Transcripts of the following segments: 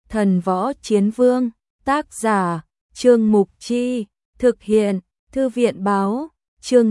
Thần Võ Chiến Vương, tác giả, Trương Mục Chi, thực hiện, Thư viện báo, chương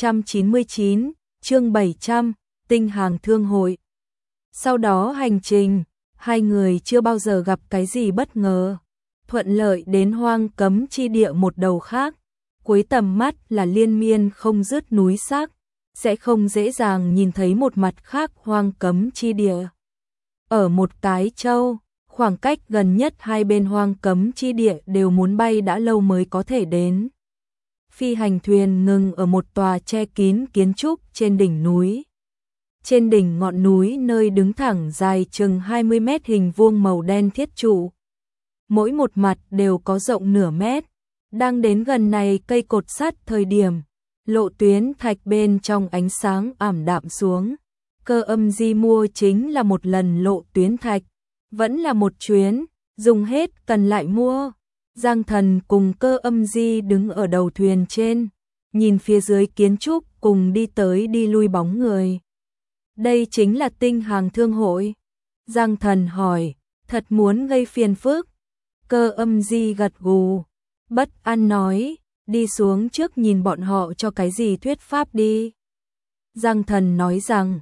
699, chương 700, Tinh Hàng Thương Hội. Sau đó hành trình, hai người chưa bao giờ gặp cái gì bất ngờ, thuận lợi đến hoang cấm chi địa một đầu khác, cuối tầm mắt là liên miên không dứt núi xác, sẽ không dễ dàng nhìn thấy một mặt khác hoang cấm chi địa. Ở một cái châu, khoảng cách gần nhất hai bên hoang cấm chi địa đều muốn bay đã lâu mới có thể đến. Phi hành thuyền ngừng ở một tòa che kín kiến trúc trên đỉnh núi. Trên đỉnh ngọn núi nơi đứng thẳng dài chừng 20 mét hình vuông màu đen thiết trụ. Mỗi một mặt đều có rộng nửa mét. Đang đến gần này cây cột sắt thời điểm, lộ tuyến thạch bên trong ánh sáng ảm đạm xuống. Cơ Âm Di mua chính là một lần lộ tuyến thạch, vẫn là một chuyến, dùng hết cần lại mua. Giang Thần cùng Cơ Âm Di đứng ở đầu thuyền trên, nhìn phía dưới kiến trúc cùng đi tới đi lui bóng người. Đây chính là Tinh Hàng Thương Hội. Giang Thần hỏi, thật muốn gây phiền phức. Cơ Âm Di gật gù, bất an nói, đi xuống trước nhìn bọn họ cho cái gì thuyết pháp đi. Giang Thần nói rằng,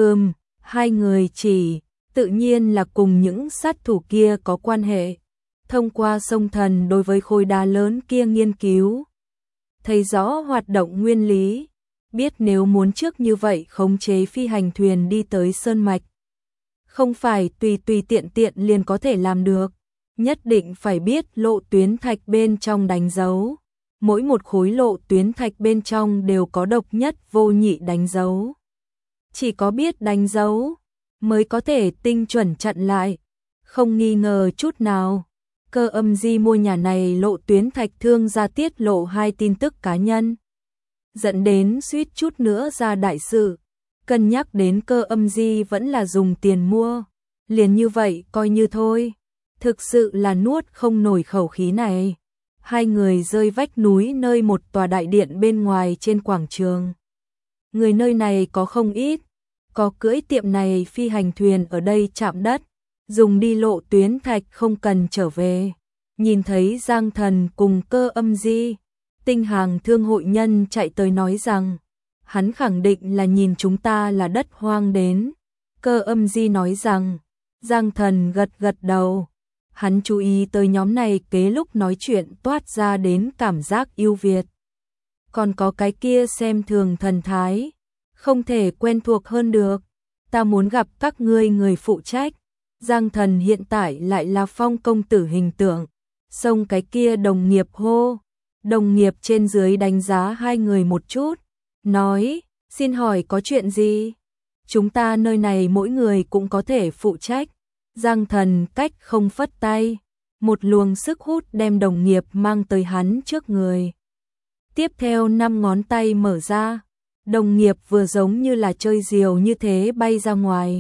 hai người chỉ, tự nhiên là cùng những sát thủ kia có quan hệ. Thông qua sông thần đối với khối đá lớn kia nghiên cứu, thấy rõ hoạt động nguyên lý, biết nếu muốn trước như vậy khống chế phi hành thuyền đi tới sơn mạch. Không phải tùy tiện liền có thể làm được, nhất định phải biết lộ tuyến thạch bên trong đánh dấu. Mỗi một khối lộ tuyến thạch bên trong đều có độc nhất vô nhị đánh dấu. Chỉ có biết đánh dấu mới có thể tinh chuẩn chặn lại, không nghi ngờ chút nào. Cơ Âm Di mua nhà này lộ tuyến thạch thương ra tiết lộ 2 tin tức cá nhân, dẫn đến suýt chút nữa ra đại sự. Cân nhắc đến Cơ Âm Di vẫn là dùng tiền mua, liền như vậy coi như thôi. Thực sự là nuốt không nổi khẩu khí này. Hai người rơi vách núi nơi một tòa đại điện bên ngoài trên quảng trường. Người nơi này có không ít, có cưỡi tiệm này phi hành thuyền ở đây chạm đất, dùng đi lộ tuyến thạch không cần trở về. Nhìn thấy Giang Thần cùng Cơ Âm Di, Tinh Hàng Thương Hội nhân chạy tới nói rằng, hắn khẳng định là nhìn chúng ta là đất hoang đến. Cơ Âm Di nói rằng, Giang Thần gật đầu. Hắn chú ý tới nhóm này kế lúc nói chuyện toát ra đến cảm giác yêu Việt. Còn có cái kia xem thường thần thái, không thể quen thuộc hơn được. Ta muốn gặp các ngươi người phụ trách. Giang Thần hiện tại lại là Phong công tử hình tượng. Xông cái kia đồng nghiệp hô. Đồng nghiệp trên dưới đánh giá hai người một chút, nói, xin hỏi có chuyện gì? Chúng ta nơi này mỗi người cũng có thể phụ trách. Giang Thần cách không phất tay, một luồng sức hút đem đồng nghiệp mang tới hắn trước người. Tiếp theo 5 ngón tay mở ra, đồng nghiệp vừa giống như là chơi diều như thế bay ra ngoài.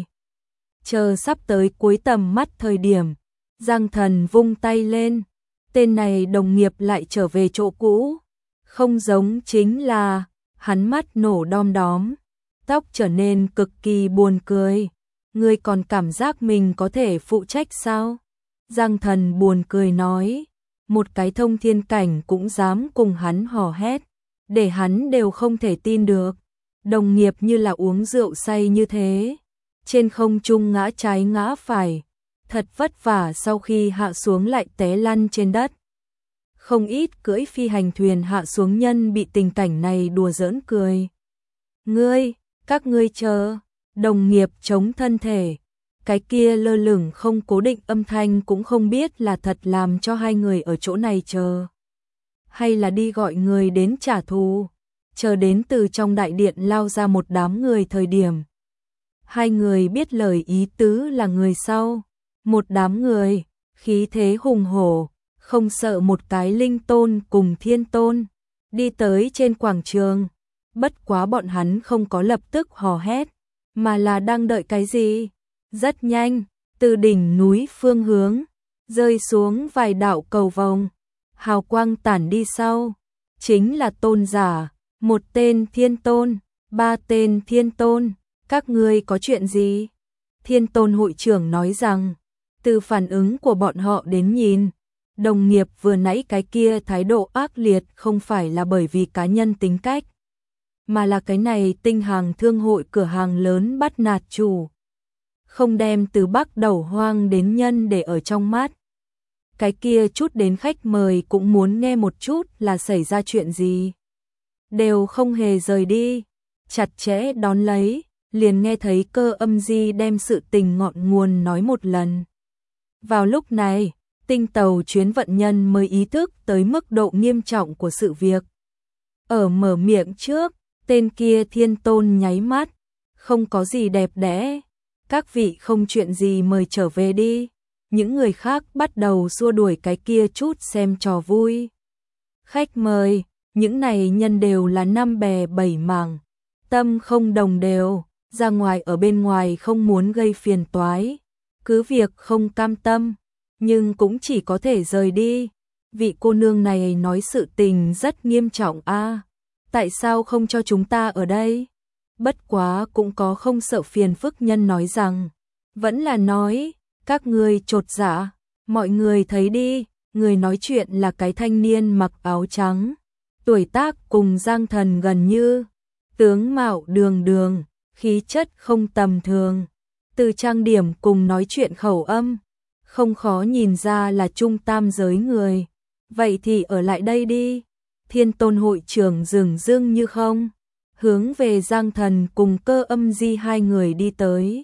Chờ sắp tới cuối tầm mắt thời điểm, Giang Thần vung tay lên, tên này đồng nghiệp lại trở về chỗ cũ. Không giống chính là, hắn mắt nổ đom đóm, tóc trở nên cực kỳ buồn cười. Ngươi còn cảm giác mình có thể phụ trách sao? Giang Thần buồn cười nói, một cái thông thiên cảnh cũng dám cùng hắn hò hét, để hắn đều không thể tin được. Đồng nghiệp như là uống rượu say như thế, trên không trung ngã trái ngã phải, thật vất vả sau khi hạ xuống lại té lăn trên đất. Không ít cưỡi phi hành thuyền hạ xuống nhân bị tình cảnh này đùa giỡn cười. Các ngươi chờ. Đồng nghiệp chống thân thể, cái kia lơ lửng không cố định âm thanh cũng không biết là thật làm cho hai người ở chỗ này chờ, hay là đi gọi người đến trả thù. Chờ đến từ trong đại điện lao ra một đám người thời điểm, hai người biết lời ý tứ là người sau. Một đám người, khí thế hùng hổ, không sợ một cái linh tôn cùng thiên tôn, đi tới trên quảng trường. Bất quá bọn hắn không có lập tức hò hét, mà là đang đợi cái gì. Rất nhanh, từ đỉnh núi phương hướng, rơi xuống vài đạo cầu vồng, hào quang tản đi sau. Chính là tôn giả, 1 tên thiên tôn, 3 tên thiên tôn. Các ngươi có chuyện gì? Thiên tôn hội trưởng nói rằng, Từ phản ứng của bọn họ đến nhìn, đồng nghiệp vừa nãy cái kia thái độ ác liệt không phải là bởi vì cá nhân tính cách, mà là cái này Tinh Hàng Thương hội cửa hàng lớn bắt nạt chủ. Không đem từ Bắc đầu hoang đến nhân để ở trong mắt. Cái kia chút đến khách mời cũng muốn nghe một chút là xảy ra chuyện gì. Đều không hề rời đi, chặt chẽ đón lấy, liền nghe thấy Cơ Âm Di đem sự tình ngọn nguồn nói một lần. Vào lúc này, tinh tàu chuyến vận nhân mới ý thức tới mức độ nghiêm trọng của sự việc. Ở mở miệng trước, tên kia Thiên Tôn nháy mắt, không có gì đẹp đẽ, các vị không chuyện gì mời trở về đi. Những người khác bắt đầu xua đuổi cái kia chút xem trò vui. Khách mời, những này nhân đều là năm bè bảy mảng, tâm không đồng đều, ra ngoài ở bên ngoài không muốn gây phiền toái, cứ việc không cam tâm, nhưng cũng chỉ có thể rời đi. Vị cô nương này nói sự tình rất nghiêm trọng a, tại sao không cho chúng ta ở đây? Bất quá cũng có không sợ phiền phức nhân nói rằng, vẫn là nói, các ngươi chột dạ, mọi người thấy đi, người nói chuyện là cái thanh niên mặc áo trắng, tuổi tác cùng Giang Thần gần như, tướng mạo đường đường, khí chất không tầm thường, từ trang điểm cùng nói chuyện khẩu âm, không khó nhìn ra là trung tam giới người. Vậy thì ở lại đây đi. Thiên Tôn hội trưởng dường dưng như không, hướng về Giang Thần cùng Cơ Âm Di hai người đi tới.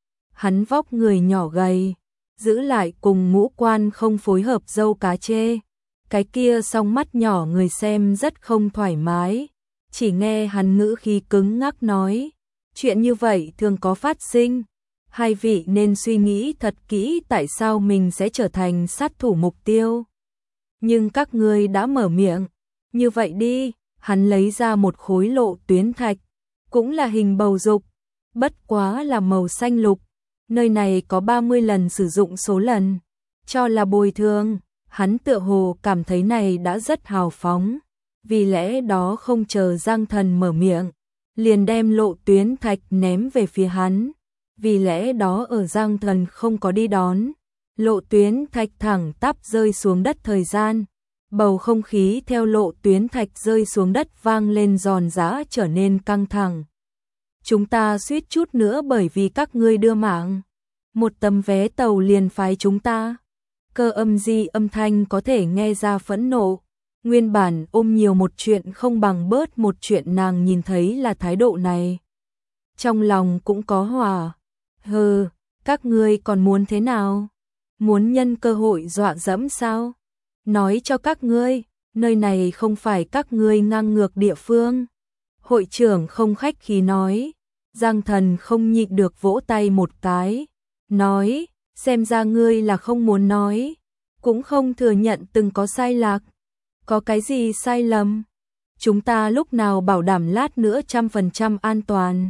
Hắn vóc người nhỏ gầy, giữ lại cùng ngũ quan không phối hợp dâu cá chê. Cái kia song mắt nhỏ người xem rất không thoải mái, chỉ nghe hắn ngữ khí cứng ngắc nói, chuyện như vậy thường có phát sinh, hai vị nên suy nghĩ thật kỹ tại sao mình sẽ trở thành sát thủ mục tiêu. Nhưng các ngươi đã mở miệng, như vậy đi, hắn lấy ra một khối lộ tuyến thạch, cũng là hình bầu dục, bất quá là màu xanh lục, nơi này có 30 lần sử dụng số lần, cho là bồi thường. Hắn tựa hồ cảm thấy này đã rất hào phóng, vì lẽ đó không chờ Giang Thần mở miệng, liền đem lộ tuyến thạch ném về phía hắn, vì lẽ đó ở Giang Thần không có đi đón, lộ tuyến thạch thẳng tắp rơi xuống đất thời gian, bầu không khí theo lộ tuyến thạch rơi xuống đất vang lên giòn giã trở nên căng thẳng. Chúng ta suýt chút nữa bởi vì các ngươi đưa mạng, một tấm vé tàu liền phái chúng ta. Cơ Âm Di âm thanh có thể nghe ra phẫn nộ, nguyên bản ôm nhiều một chuyện không bằng bớt một chuyện nàng nhìn thấy là thái độ này. Trong lòng cũng có hỏa, hừ, các ngươi còn muốn thế nào? Muốn nhân cơ hội dọa dẫm sao? Nói cho các ngươi, nơi này không phải các ngươi ngang ngược địa phương. Hội trưởng không khách khí nói, Giang Thần không nhịn được vỗ tay một cái, nói, xem ra ngươi là không muốn nói, cũng không thừa nhận từng có sai lạc. Có cái gì sai lầm? Chúng ta lúc nào bảo đảm lát nữa 100% an toàn?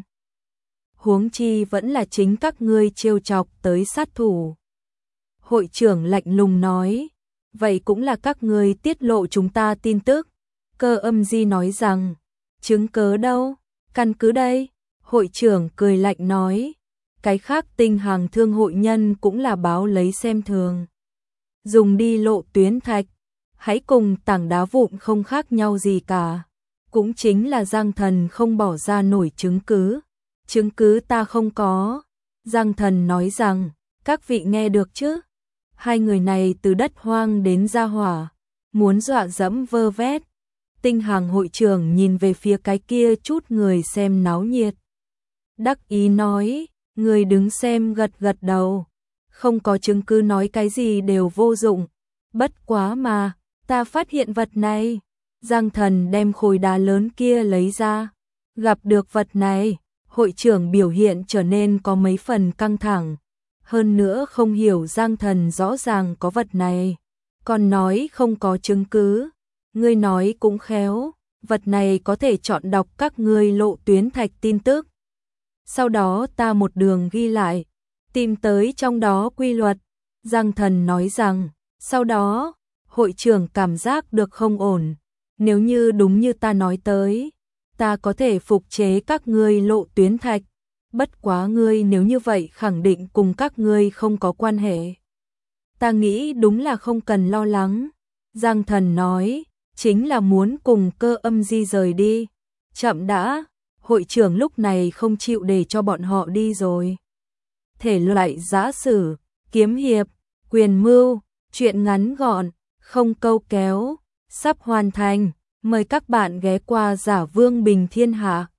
Huống chi vẫn là chính các ngươi trêu chọc tới sát thủ. Hội trưởng lạnh lùng nói, vậy cũng là các ngươi tiết lộ chúng ta tin tức. Cơ Âm Di nói rằng, chứng cớ đâu? Căn cứ đây. Hội trưởng cười lạnh nói, cái khác Tinh Hàng Thương hội nhân cũng là báo lấy xem thường. Dùng đi lộ tuyến thạch, hãy cùng tảng đá vụn không khác nhau gì cả. Cũng chính là Giang Thần không bỏ ra nổi chứng cứ. Chứng cứ ta không có. Giang Thần nói rằng, các vị nghe được chứ? Hai người này từ đất hoang đến Gia Hỏa, muốn dọa dẫm vơ vét. Tinh Hàng hội trưởng nhìn về phía cái kia chút người xem náo nhiệt. Đắc ý nói, người đứng xem gật gật đầu. Không có chứng cứ nói cái gì đều vô dụng. Bất quá mà, ta phát hiện vật này. Giang Thần đem khối đá lớn kia lấy ra. Gặp được vật này, hội trưởng biểu hiện trở nên có mấy phần căng thẳng. Hơn nữa không hiểu Giang Thần rõ ràng có vật này, còn nói không có chứng cứ. Ngươi nói cũng khéo, vật này có thể chọn đọc các ngươi lộ tuyến thạch tin tức. Sau đó ta một đường ghi lại, tìm tới trong đó quy luật. Giang Thần nói rằng, sau đó, hội trưởng cảm giác được không ổn. Nếu như đúng như ta nói tới, ta có thể phục chế các ngươi lộ tuyến thạch. Bất quá ngươi nếu như vậy khẳng định cùng các ngươi không có quan hệ. Ta nghĩ đúng là không cần lo lắng. Giang Thần nói, chính là muốn cùng Cơ Âm di rời đi. Chậm đã, hội trưởng lúc này không chịu để cho bọn họ đi rồi. Thể loại giã sử, kiếm hiệp, quyền mưu, truyện ngắn gọn, không câu kéo, sắp hoàn thành. Mời các bạn ghé qua Giả Vương Bình Thiên Hạ.